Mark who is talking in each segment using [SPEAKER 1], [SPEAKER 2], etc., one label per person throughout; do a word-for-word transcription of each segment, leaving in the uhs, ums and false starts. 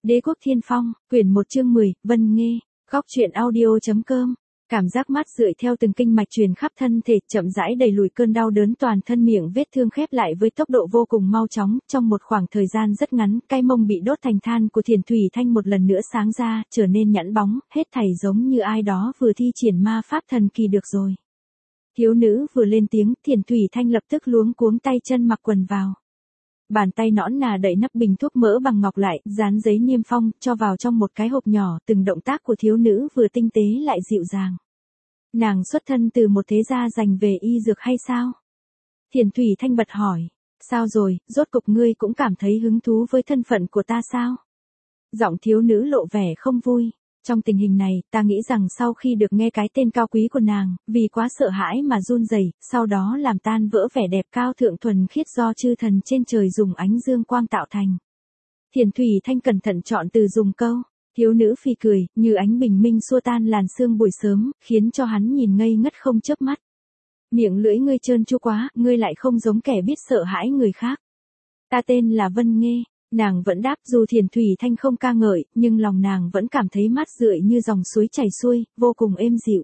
[SPEAKER 1] Đế quốc Thiên Phong, quyển một chương mười, Vân Nghê, góc truyện audio.com. Cảm giác mát rượi theo từng kinh mạch truyền khắp thân thể, chậm rãi đẩy lùi cơn đau đớn, toàn thân miệng vết thương khép lại với tốc độ vô cùng mau chóng. Trong một khoảng thời gian rất ngắn, cái mông bị đốt thành than của Thiền Thủy Thanh một lần nữa sáng ra, trở nên nhẵn bóng, hết thảy giống như ai đó vừa thi triển ma pháp thần kỳ được rồi. Thiếu nữ vừa lên tiếng, Thiền Thủy Thanh lập tức luống cuống tay chân mặc quần vào. Bàn tay nõn nà đậy nắp bình thuốc mỡ bằng ngọc lại, dán giấy niêm phong, cho vào trong một cái hộp nhỏ. Từng động tác của thiếu nữ vừa tinh tế lại dịu dàng. Nàng xuất thân từ một thế gia dành về y dược hay sao? Thiền Thủy Thanh bật hỏi. Sao rồi, rốt cục ngươi cũng cảm thấy hứng thú với thân phận của ta sao? Giọng thiếu nữ lộ vẻ không vui. Trong tình hình này, ta nghĩ rằng sau khi được nghe cái tên cao quý của nàng, vì quá sợ hãi mà run rẩy, sau đó làm tan vỡ vẻ đẹp cao thượng thuần khiết do chư thần trên trời dùng ánh dương quang tạo thành. Thiền Thủy Thanh cẩn thận chọn từ dùng câu. Thiếu nữ phì cười, như ánh bình minh xua tan làn sương buổi sớm, khiến cho hắn nhìn ngây ngất không chớp mắt. Miệng lưỡi ngươi trơn tru quá, ngươi lại không giống kẻ biết sợ hãi người khác. Ta tên là Vân Nghê. Nàng vẫn đáp, dù Thiền Thủy Thanh không ca ngợi, nhưng lòng nàng vẫn cảm thấy mát rượi như dòng suối chảy xuôi, vô cùng êm dịu.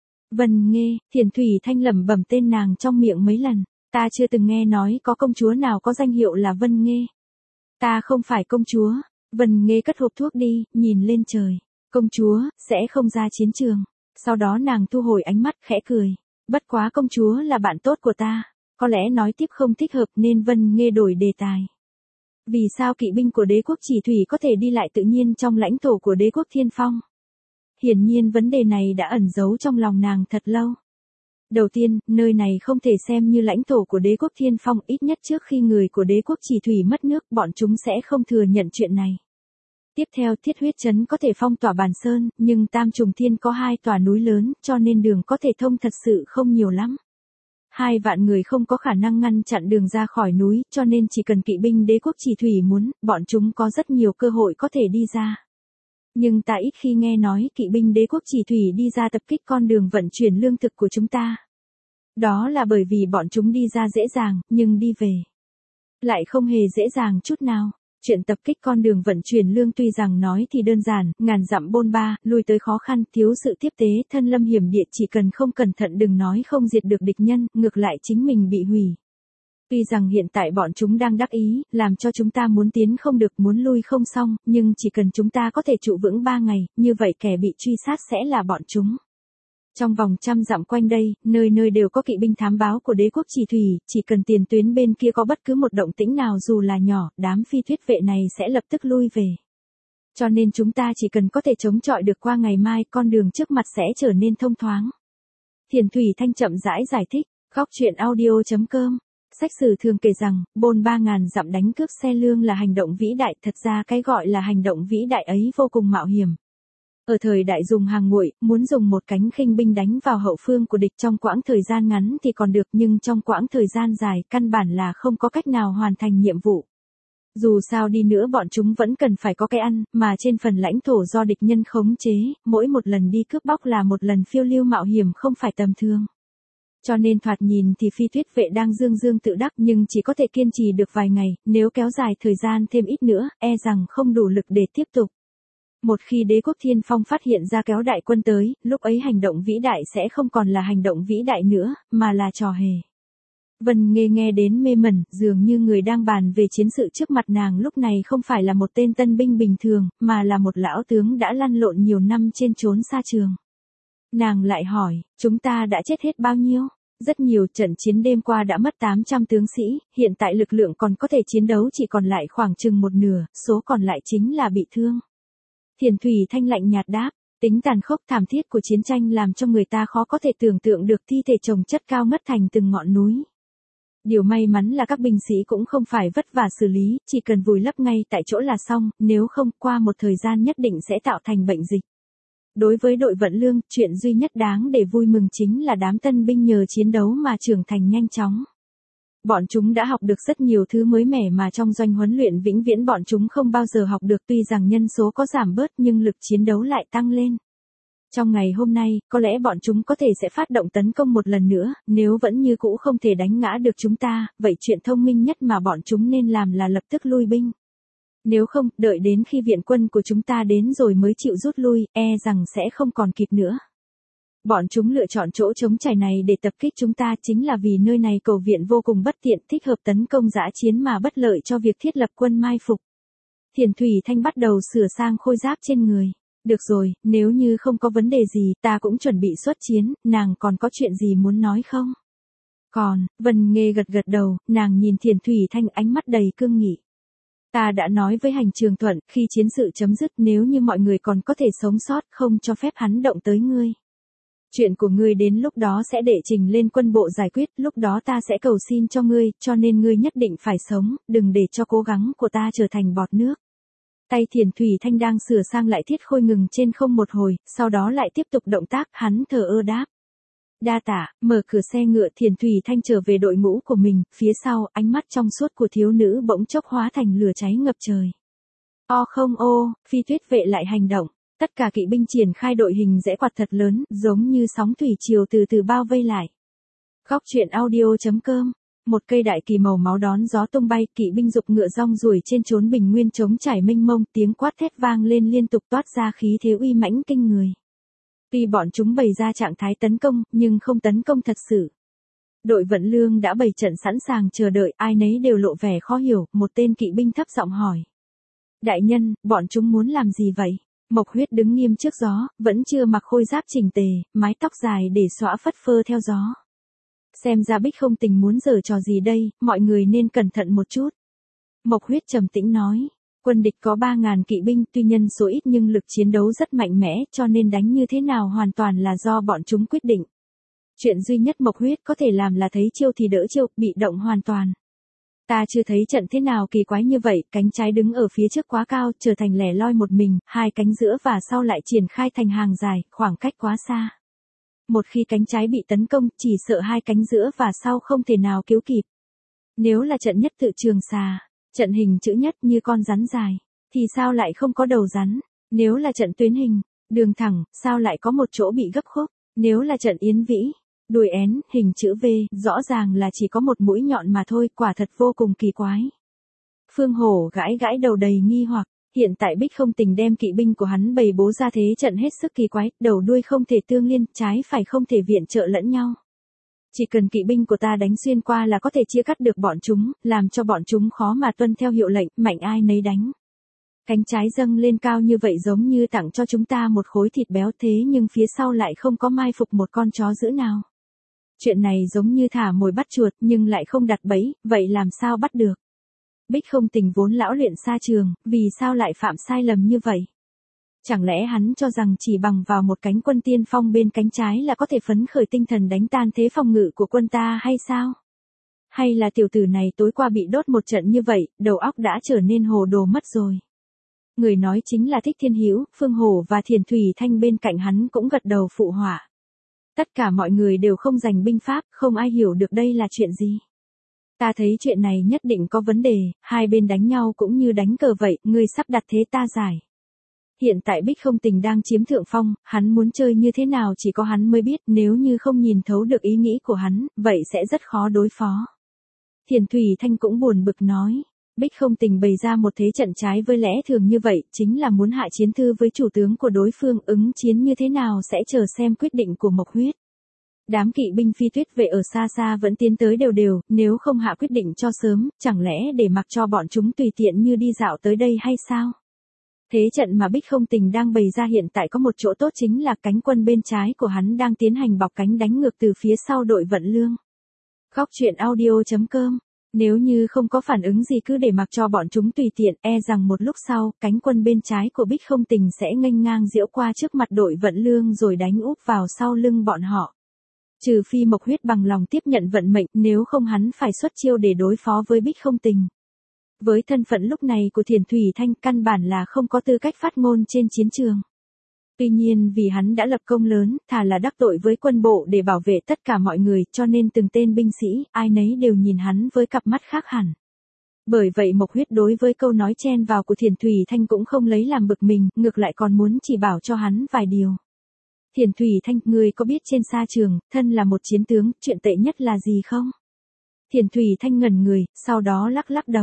[SPEAKER 1] Vân Nghê, Thiền Thủy Thanh lẩm bẩm tên nàng trong miệng mấy lần. Ta chưa từng nghe nói có công chúa nào có danh hiệu là Vân Nghê. Ta không phải công chúa. Vân Nghê cất hộp thuốc đi, nhìn lên trời. Công chúa, sẽ không ra chiến trường. Sau đó nàng thu hồi ánh mắt, khẽ cười. Bất quá công chúa là bạn tốt của ta. Có lẽ nói tiếp không thích hợp nên Vân Nghê đổi đề tài. Vì sao kỵ binh của đế quốc Chỉ Thủy có thể đi lại tự nhiên trong lãnh thổ của đế quốc Thiên Phong? Hiển nhiên vấn đề này đã ẩn giấu trong lòng nàng thật lâu. Đầu tiên, nơi này không thể xem như lãnh thổ của đế quốc Thiên Phong, ít nhất trước khi người của đế quốc Chỉ Thủy mất nước, bọn chúng sẽ không thừa nhận chuyện này. Tiếp theo, Thiết Huyết Trấn có thể phong tỏa Bàn Sơn, nhưng Tam Trùng Thiên có hai tòa núi lớn, cho nên đường có thể thông thật sự không nhiều lắm. Hai vạn người không có khả năng ngăn chặn đường ra khỏi núi, cho nên chỉ cần kỵ binh đế quốc Chỉ Thủy muốn, bọn chúng có rất nhiều cơ hội có thể đi ra. Nhưng ta ít khi nghe nói kỵ binh đế quốc Chỉ Thủy đi ra tập kích con đường vận chuyển lương thực của chúng ta. Đó là bởi vì bọn chúng đi ra dễ dàng, nhưng đi về lại không hề dễ dàng chút nào. Chuyện tập kích con đường vận chuyển lương tuy rằng nói thì đơn giản, ngàn dặm bôn ba, lui tới khó khăn, thiếu sự tiếp tế, thân lâm hiểm địa, chỉ cần không cẩn thận đừng nói không diệt được địch nhân, ngược lại chính mình bị hủy. Tuy rằng hiện tại bọn chúng đang đắc ý, làm cho chúng ta muốn tiến không được, muốn lui không xong, nhưng chỉ cần chúng ta có thể trụ vững ba ngày, như vậy kẻ bị truy sát sẽ là bọn chúng. Trong vòng trăm dặm quanh đây, nơi nơi đều có kỵ binh thám báo của đế quốc Chỉ Thủy, chỉ cần tiền tuyến bên kia có bất cứ một động tĩnh nào dù là nhỏ, đám phi thuyết vệ này sẽ lập tức lui về. Cho nên chúng ta chỉ cần có thể chống chọi được qua ngày mai, con đường trước mặt sẽ trở nên thông thoáng. Thiền Thủy Thanh chậm rãi giải thích, góc truyện audio.com. Sách sử thường kể rằng, bôn ba ngàn dặm đánh cướp xe lương là hành động vĩ đại, thật ra cái gọi là hành động vĩ đại ấy vô cùng mạo hiểm. Ở thời đại dùng hàng nguội, muốn dùng một cánh khinh binh đánh vào hậu phương của địch trong quãng thời gian ngắn thì còn được, nhưng trong quãng thời gian dài, căn bản là không có cách nào hoàn thành nhiệm vụ. Dù sao đi nữa bọn chúng vẫn cần phải có cái ăn, mà trên phần lãnh thổ do địch nhân khống chế, mỗi một lần đi cướp bóc là một lần phiêu lưu mạo hiểm không phải tầm thường. Cho nên thoạt nhìn thì phi tuyết vệ đang dương dương tự đắc, nhưng chỉ có thể kiên trì được vài ngày, nếu kéo dài thời gian thêm ít nữa, e rằng không đủ lực để tiếp tục. Một khi đế quốc Thiên Phong phát hiện ra kéo đại quân tới, lúc ấy hành động vĩ đại sẽ không còn là hành động vĩ đại nữa, mà là trò hề. Vân Nghê nghe đến mê mẩn, dường như người đang bàn về chiến sự trước mặt nàng lúc này không phải là một tên tân binh bình thường, mà là một lão tướng đã lăn lộn nhiều năm trên trốn xa trường. Nàng lại hỏi, chúng ta đã chết hết bao nhiêu? Rất nhiều, trận chiến đêm qua đã mất tám trăm tướng sĩ, hiện tại lực lượng còn có thể chiến đấu chỉ còn lại khoảng chừng một nửa, số còn lại chính là bị thương. Thiền Thủy Thanh lạnh nhạt đáp, tính tàn khốc thảm thiết của chiến tranh làm cho người ta khó có thể tưởng tượng được thi thể chồng chất cao ngất thành từng ngọn núi. Điều may mắn là các binh sĩ cũng không phải vất vả xử lý, chỉ cần vùi lấp ngay tại chỗ là xong, nếu không qua một thời gian nhất định sẽ tạo thành bệnh dịch. Đối với đội vận lương, chuyện duy nhất đáng để vui mừng chính là đám tân binh nhờ chiến đấu mà trưởng thành nhanh chóng. Bọn chúng đã học được rất nhiều thứ mới mẻ mà trong doanh huấn luyện vĩnh viễn bọn chúng không bao giờ học được, tuy rằng nhân số có giảm bớt nhưng lực chiến đấu lại tăng lên. Trong ngày hôm nay, có lẽ bọn chúng có thể sẽ phát động tấn công một lần nữa, nếu vẫn như cũ không thể đánh ngã được chúng ta, vậy chuyện thông minh nhất mà bọn chúng nên làm là lập tức lui binh. Nếu không, đợi đến khi viện quân của chúng ta đến rồi mới chịu rút lui, e rằng sẽ không còn kịp nữa. Bọn chúng lựa chọn chỗ trống trải này để tập kích chúng ta chính là vì nơi này cầu viện vô cùng bất tiện, thích hợp tấn công dã chiến mà bất lợi cho việc thiết lập quân mai phục. Thiền Thủy Thanh bắt đầu sửa sang khôi giáp trên người. Được rồi, nếu như không có vấn đề gì, ta cũng chuẩn bị xuất chiến, nàng còn có chuyện gì muốn nói không? Còn, Vân Nghê gật gật đầu, nàng nhìn Thiền Thủy Thanh ánh mắt đầy cương nghị. Ta đã nói với Hành Trường Thuận, khi chiến sự chấm dứt nếu như mọi người còn có thể sống sót, không cho phép hắn động tới ngươi. Chuyện của ngươi đến lúc đó sẽ đệ trình lên quân bộ giải quyết, lúc đó ta sẽ cầu xin cho ngươi, cho nên ngươi nhất định phải sống, đừng để cho cố gắng của ta trở thành bọt nước. Tay Thiền Thủy Thanh đang sửa sang lại thiết khôi ngừng trên không một hồi, sau đó lại tiếp tục động tác, hắn thờ ơ đáp. Đa tạ, mở cửa xe ngựa Thiền Thủy Thanh trở về đội ngũ của mình, phía sau, ánh mắt trong suốt của thiếu nữ bỗng chốc hóa thành lửa cháy ngập trời. O không ô, Phi Tuyết vệ lại hành động. Tất cả kỵ binh triển khai đội hình rẽ quạt thật lớn, giống như sóng thủy triều từ từ bao vây lại. Góc truyện audio chấm com. Một cây đại kỳ màu máu đón gió tung bay, kỵ binh dục ngựa rong ruổi trên chốn bình nguyên trống trải mênh mông, tiếng quát thét vang lên liên tục toát ra khí thế uy mãnh kinh người. Tuy bọn chúng bày ra trạng thái tấn công, nhưng không tấn công thật sự. Đội vận lương đã bày trận sẵn sàng chờ đợi, ai nấy đều lộ vẻ khó hiểu, một tên kỵ binh thấp giọng hỏi. Đại nhân, bọn chúng muốn làm gì vậy? Mộc Huyết đứng nghiêm trước gió, vẫn chưa mặc khôi giáp chỉnh tề, mái tóc dài để xõa phất phơ theo gió. Xem ra Bích không tình muốn giở trò gì đây, mọi người nên cẩn thận một chút. Mộc Huyết trầm tĩnh nói, quân địch có ba ngàn kỵ binh, tuy nhân số ít nhưng lực chiến đấu rất mạnh mẽ, cho nên đánh như thế nào hoàn toàn là do bọn chúng quyết định. Chuyện duy nhất Mộc Huyết có thể làm là thấy chiêu thì đỡ chiêu, bị động hoàn toàn. Ta chưa thấy trận thế nào kỳ quái như vậy, cánh trái đứng ở phía trước quá cao, trở thành lẻ loi một mình, hai cánh giữa và sau lại triển khai thành hàng dài, khoảng cách quá xa. Một khi cánh trái bị tấn công, chỉ sợ hai cánh giữa và sau không thể nào cứu kịp. Nếu là trận nhất tự trường xà, trận hình chữ nhất như con rắn dài, thì sao lại không có đầu rắn? Nếu là trận tuyến hình, đường thẳng, sao lại có một chỗ bị gấp khúc? Nếu là trận yến vĩ, đuôi én, hình chữ V, rõ ràng là chỉ có một mũi nhọn mà thôi, quả thật vô cùng kỳ quái. Phương Hổ gãi gãi đầu đầy nghi hoặc, hiện tại Bích không tình đem kỵ binh của hắn bày bố ra thế trận hết sức kỳ quái, đầu đuôi không thể tương liên, trái phải không thể viện trợ lẫn nhau. Chỉ cần kỵ binh của ta đánh xuyên qua là có thể chia cắt được bọn chúng, làm cho bọn chúng khó mà tuân theo hiệu lệnh, mạnh ai nấy đánh. Cánh trái dâng lên cao như vậy giống như tặng cho chúng ta một khối thịt béo thế nhưng phía sau lại không có mai phục một con chó dữ nào. Chuyện này giống như thả mồi bắt chuột nhưng lại không đặt bẫy, vậy làm sao bắt được? Bích không tình vốn lão luyện xa trường, vì sao lại phạm sai lầm như vậy? Chẳng lẽ hắn cho rằng chỉ bằng vào một cánh quân tiên phong bên cánh trái là có thể phấn khởi tinh thần đánh tan thế phòng ngự của quân ta hay sao? Hay là tiểu tử này tối qua bị đốt một trận như vậy, đầu óc đã trở nên hồ đồ mất rồi? Người nói chính là Thích Thiên Hữu, Phương Hổ và Thiền Thủy Thanh bên cạnh hắn cũng gật đầu phụ họa. Tất cả mọi người đều không dành binh pháp, không ai hiểu được đây là chuyện gì. Ta thấy chuyện này nhất định có vấn đề, hai bên đánh nhau cũng như đánh cờ vậy, ngươi sắp đặt thế ta giải. Hiện tại Bích không tình đang chiếm thượng phong, hắn muốn chơi như thế nào chỉ có hắn mới biết, nếu như không nhìn thấu được ý nghĩ của hắn, vậy sẽ rất khó đối phó. Thiền Thủy Thanh cũng buồn bực nói, Bích không tình bày ra một thế trận trái với lẽ thường như vậy, chính là muốn hạ chiến thư với chủ tướng của đối phương, ứng chiến như thế nào sẽ chờ xem quyết định của Mộc Huyết. Đám kỵ binh Phi Tuyết vệ ở xa xa vẫn tiến tới đều đều, nếu không hạ quyết định cho sớm, chẳng lẽ để mặc cho bọn chúng tùy tiện như đi dạo tới đây hay sao? Thế trận mà Bích không tình đang bày ra hiện tại có một chỗ tốt chính là cánh quân bên trái của hắn đang tiến hành bọc cánh đánh ngược từ phía sau đội vận lương. Góc truyện audio chấm com. Nếu như không có phản ứng gì cứ để mặc cho bọn chúng tùy tiện, e rằng một lúc sau, cánh quân bên trái của Bích không tình sẽ nghênh ngang diễu qua trước mặt đội vận lương rồi đánh úp vào sau lưng bọn họ. Trừ phi Mộc Huyết bằng lòng tiếp nhận vận mệnh, nếu không hắn phải xuất chiêu để đối phó với Bích không tình. Với thân phận lúc này của Thiền Thủy Thanh căn bản là không có tư cách phát ngôn trên chiến trường. Tuy nhiên vì hắn đã lập công lớn, thà là đắc tội với quân bộ để bảo vệ tất cả mọi người, cho nên từng tên binh sĩ, ai nấy đều nhìn hắn với cặp mắt khác hẳn. Bởi vậy Mộc Huyết đối với câu nói chen vào của Thiền Thủy Thanh cũng không lấy làm bực mình, ngược lại còn muốn chỉ bảo cho hắn vài điều. Thiền Thủy Thanh, ngươi có biết trên sa trường, thân là một chiến tướng, chuyện tệ nhất là gì không? Thiền Thủy Thanh ngẩn người, sau đó lắc lắc đầu.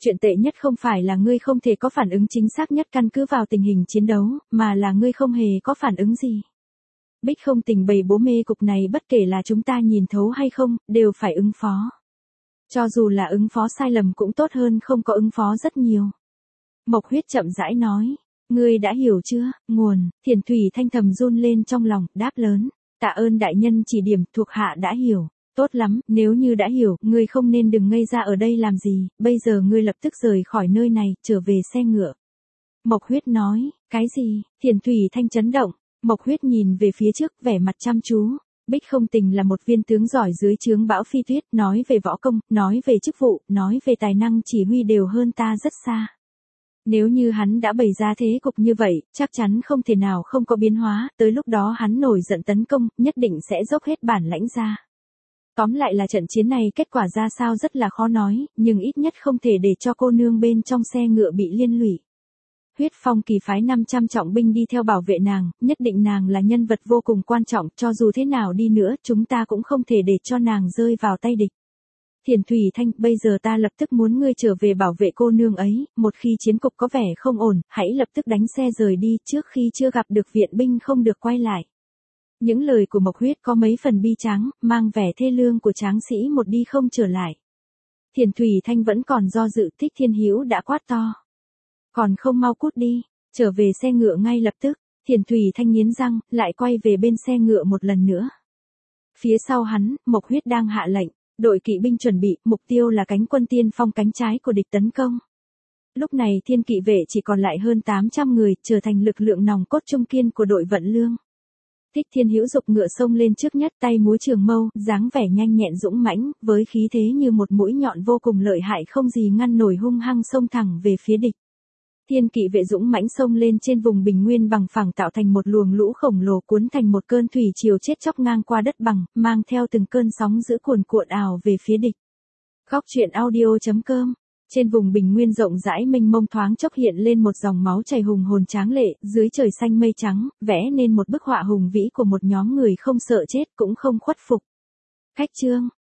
[SPEAKER 1] chuyện tệ nhất không phải là ngươi không thể có phản ứng chính xác nhất căn cứ vào tình hình chiến đấu, mà là ngươi không hề có phản ứng gì. Bích Không Tình bày bố mê cục này bất kể là chúng ta nhìn thấu hay không, đều phải ứng phó. Cho dù là ứng phó sai lầm cũng tốt hơn không có ứng phó rất nhiều. Mộc Huyết chậm rãi nói, ngươi đã hiểu chưa, nguồn, Thiền Thủy Thanh thầm run lên trong lòng, đáp lớn, tạ ơn đại nhân chỉ điểm, thuộc hạ đã hiểu. Tốt lắm, nếu như đã hiểu, ngươi không nên đừng ngây ra ở đây làm gì, bây giờ ngươi lập tức rời khỏi nơi này, trở về xe ngựa. Mộc Huyết nói, cái gì, Thiền Thủy Thanh chấn động, Mộc Huyết nhìn về phía trước, vẻ mặt chăm chú. Bích Không Tình là một viên tướng giỏi dưới trướng Bão Phi Tuyết, nói về võ công, nói về chức vụ, nói về tài năng chỉ huy đều hơn ta rất xa. Nếu như hắn đã bày ra thế cục như vậy, chắc chắn không thể nào không có biến hóa, tới lúc đó hắn nổi giận tấn công, nhất định sẽ dốc hết bản lãnh ra. Tóm lại là trận chiến này kết quả ra sao rất là khó nói, nhưng ít nhất không thể để cho cô nương bên trong xe ngựa bị liên lụy. Huyết Phong Kỳ phái năm trăm trọng binh đi theo bảo vệ nàng, nhất định nàng là nhân vật vô cùng quan trọng, cho dù thế nào đi nữa, chúng ta cũng không thể để cho nàng rơi vào tay địch. Thiền Thủy Thanh, bây giờ ta lập tức muốn ngươi trở về bảo vệ cô nương ấy, một khi chiến cục có vẻ không ổn, hãy lập tức đánh xe rời đi, trước khi chưa gặp được viện binh không được quay lại. Những lời của Mộc Huyết có mấy phần bi tráng, mang vẻ thê lương của tráng sĩ một đi không trở lại. Thiền Thủy Thanh vẫn còn do dự, Thích Thiên Hữu đã quát to. Còn không mau cút đi, trở về xe ngựa ngay lập tức, Thiền Thủy Thanh nghiến răng, lại quay về bên xe ngựa một lần nữa. Phía sau hắn, Mộc Huyết đang hạ lệnh, đội kỵ binh chuẩn bị, mục tiêu là cánh quân tiên phong cánh trái của địch tấn công. Lúc này Thiên Kỵ vệ chỉ còn lại hơn tám trăm người, trở thành lực lượng nòng cốt trung kiên của đội vận lương. Thích Thiên Hữu dục ngựa xông lên trước nhất, tay múa trường mâu, dáng vẻ nhanh nhẹn dũng mãnh, với khí thế như một mũi nhọn vô cùng lợi hại không gì ngăn nổi, hung hăng xông thẳng về phía địch. Thiên Kỵ vệ dũng mãnh xông lên trên vùng bình nguyên bằng phẳng, tạo thành một luồng lũ khổng lồ cuốn thành một cơn thủy triều chết chóc ngang qua đất bằng, mang theo từng cơn sóng dữ cuồn cuộn ào về phía địch. Góc truyện audio chấm com. Trên vùng bình nguyên rộng rãi mênh mông thoáng chốc hiện lên một dòng máu chảy hùng hồn tráng lệ, dưới trời xanh mây trắng, vẽ nên một bức họa hùng vĩ của một nhóm người không sợ chết cũng không khuất phục. Khách chương